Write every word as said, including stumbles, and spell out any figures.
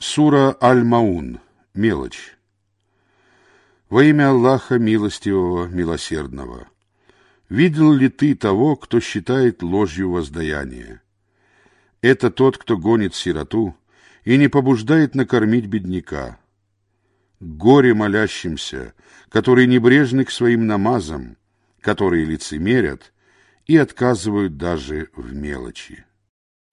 Сура Аль-Маун. Мелочь. Во имя Аллаха Милостивого, Милосердного. Видел ли ты того, кто считает ложью воздаяние? Это тот, кто гонит сироту и не побуждает накормить бедняка. Горе молящимся, которые небрежны к своим намазам, которые лицемерят и отказывают даже в мелочи.